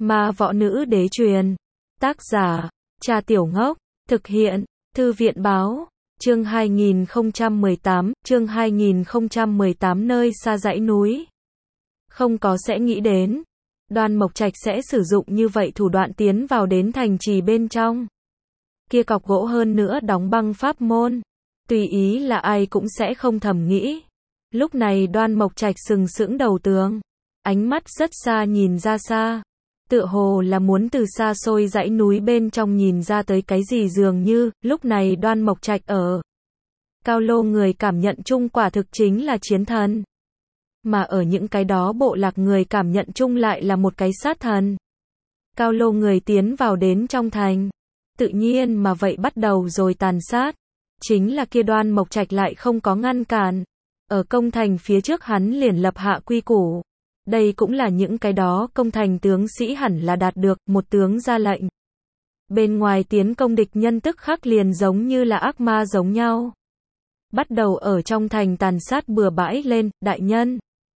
Ma võ nữ đế truyền. Tác giả, Cha Tiểu Ngốc. Thực hiện, Thư viện báo. Chương 2018, nơi xa dãy núi. Không có sẽ nghĩ đến. Đoan Mộc Trạch sẽ sử dụng như vậy thủ đoạn tiến vào đến thành trì bên trong. Kia cọc gỗ hơn nữa đóng băng pháp môn. Tùy ý là ai cũng sẽ không thầm nghĩ. Lúc này Đoan Mộc Trạch sừng sững đầu tường. Ánh mắt rất xa nhìn ra xa. Tựa hồ là muốn từ xa xôi dãy núi bên trong nhìn ra tới cái gì dường như, lúc này Đoan Mộc Trạch ở Cao Lô người cảm nhận chung quả thực chính là chiến thần. Mà ở những cái đó bộ lạc người cảm nhận chung lại là một cái sát thần. Cao Lô người tiến vào đến trong thành. Tự nhiên mà vậy bắt đầu rồi tàn sát. Chính là kia Đoan Mộc Trạch lại không có ngăn cản. Ở công thành phía trước hắn liền lập hạ quy củ. Đây cũng là những cái đó công thành tướng sĩ hẳn là đạt được, một tướng ra lệnh. Bên ngoài tiến công địch nhân tức khắc liền giống như là ác ma giống nhau. Bắt đầu ở trong thành tàn sát bừa bãi lên, đại nhân.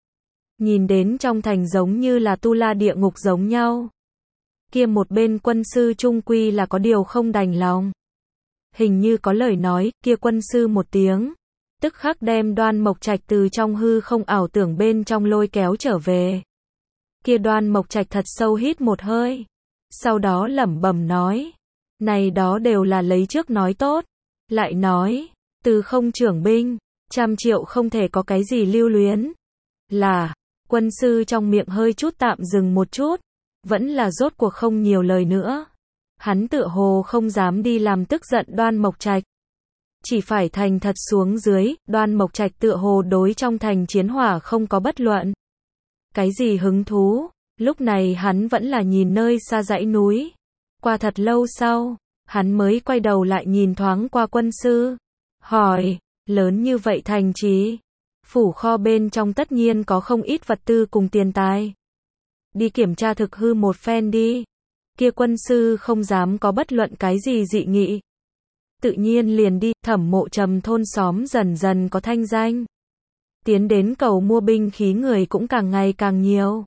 Nhìn đến trong thành giống như là tu la địa ngục giống nhau. Kia một bên quân sư trung quy là có điều không đành lòng. Hình như có lời nói, kia quân sư một tiếng. Tức khắc đem Đoan Mộc Trạch từ trong hư không ảo tưởng bên trong lôi kéo trở về. Kia Đoan Mộc Trạch thật sâu hít một hơi. Sau đó lẩm bẩm nói. Này đó đều là lấy trước nói tốt. Lại nói, từ không trưởng binh, 100 triệu không thể có cái gì lưu luyến. Là, quân sư trong miệng hơi chút tạm dừng một chút. Vẫn là rốt cuộc không nhiều lời nữa. Hắn tựa hồ không dám đi làm tức giận Đoan Mộc Trạch. Chỉ phải thành thật xuống dưới, Đoan Mộc Trạch tựa hồ đối trong thành chiến hỏa không có bất luận. Cái gì hứng thú, lúc này hắn vẫn là nhìn nơi xa dãy núi. Qua thật lâu sau, hắn mới quay đầu lại nhìn thoáng qua quân sư. Hỏi, lớn như vậy thành trì, phủ kho bên trong tất nhiên có không ít vật tư cùng tiền tài. Đi kiểm tra thực hư một phen đi. Kia quân sư không dám có bất luận cái gì dị nghị. Tự nhiên liền đi, Thẩm Mộ Trầm thôn xóm dần dần có thanh danh. Tiến đến cầu mua binh khí người cũng càng ngày càng nhiều.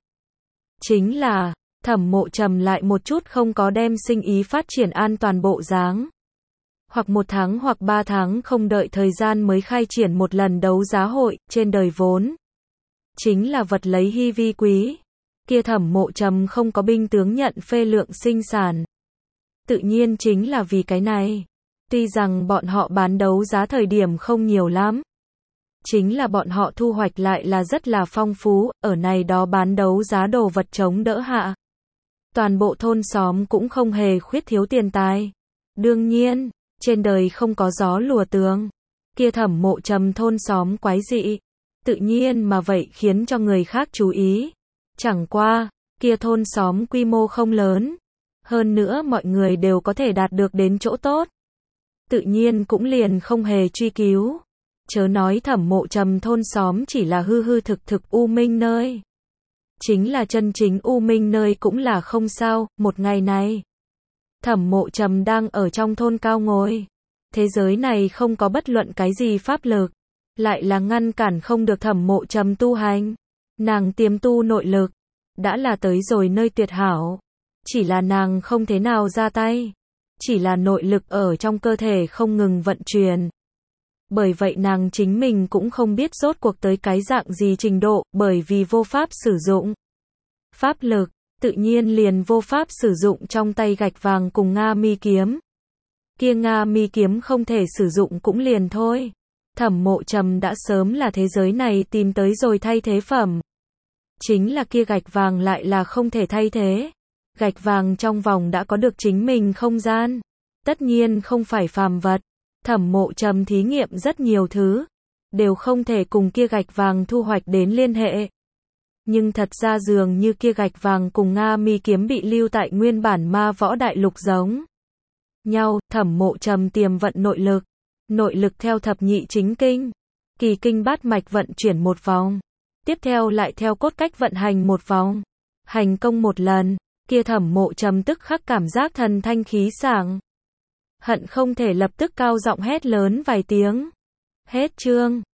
Chính là, Thẩm Mộ Trầm lại một chút không có đem sinh ý phát triển an toàn bộ dáng. Hoặc 1 tháng hoặc 3 tháng không đợi thời gian mới khai triển một lần đấu giá hội, trên đời vốn. Chính là vật lấy hy vi quý. Kia Thẩm Mộ Trầm không có binh tướng nhận phê lượng sinh sản. Tự nhiên chính là vì cái này. Tuy rằng bọn họ bán đấu giá thời điểm không nhiều lắm. Chính là bọn họ thu hoạch lại là rất là phong phú, ở này đó bán đấu giá đồ vật chống đỡ hạ. Toàn bộ thôn xóm cũng không hề khuyết thiếu tiền tài. Đương nhiên, trên đời không có gió lùa tường. Kia Thẩm Mộ Trầm thôn xóm quái dị. Tự nhiên mà vậy khiến cho người khác chú ý. Chẳng qua, kia thôn xóm quy mô không lớn. Hơn nữa mọi người đều có thể đạt được đến chỗ tốt. Tự nhiên cũng liền không hề truy cứu. Chớ nói Thẩm Mộ Trầm thôn xóm chỉ là hư hư thực thực u minh nơi. Chính là chân chính u minh nơi cũng là không sao. Một ngày này, Thẩm Mộ Trầm đang ở trong thôn cao ngồi. Thế giới này không có bất luận cái gì pháp lực. Lại là ngăn cản không được Thẩm Mộ Trầm tu hành. Nàng tiềm tu nội lực. Đã là tới rồi nơi tuyệt hảo. Chỉ là nàng không thế nào ra tay. Chỉ là nội lực ở trong cơ thể không ngừng vận chuyển. Bởi vậy nàng chính mình cũng không biết rốt cuộc tới cái dạng gì trình độ, bởi vì vô pháp sử dụng pháp lực, tự nhiên liền vô pháp sử dụng trong tay gạch vàng cùng Nga mi kiếm. Kia Nga mi kiếm không thể sử dụng cũng liền thôi. Thẩm Mộ Trầm đã sớm là thế giới này tìm tới rồi thay thế phẩm. Chính là kia gạch vàng lại là không thể thay thế. Gạch vàng trong vòng đã có được chính mình không gian. Tất nhiên không phải phàm vật. Thẩm Mộ Trầm thí nghiệm rất nhiều thứ. Đều không thể cùng kia gạch vàng thu hoạch đến liên hệ. Nhưng thật ra dường như kia gạch vàng cùng Nga mi kiếm bị lưu tại nguyên bản ma võ đại lục giống nhau. Thẩm Mộ Trầm tiềm vận nội lực. Nội lực theo thập nhị chính kinh. Kỳ kinh bát mạch vận chuyển một vòng. Tiếp theo lại theo cốt cách vận hành một vòng. Hành công một lần. Kia Thẩm Mộ Trầm tức khắc cảm giác thần thanh khí sảng. Hận không thể lập tức cao giọng hét lớn vài tiếng. Hết chương.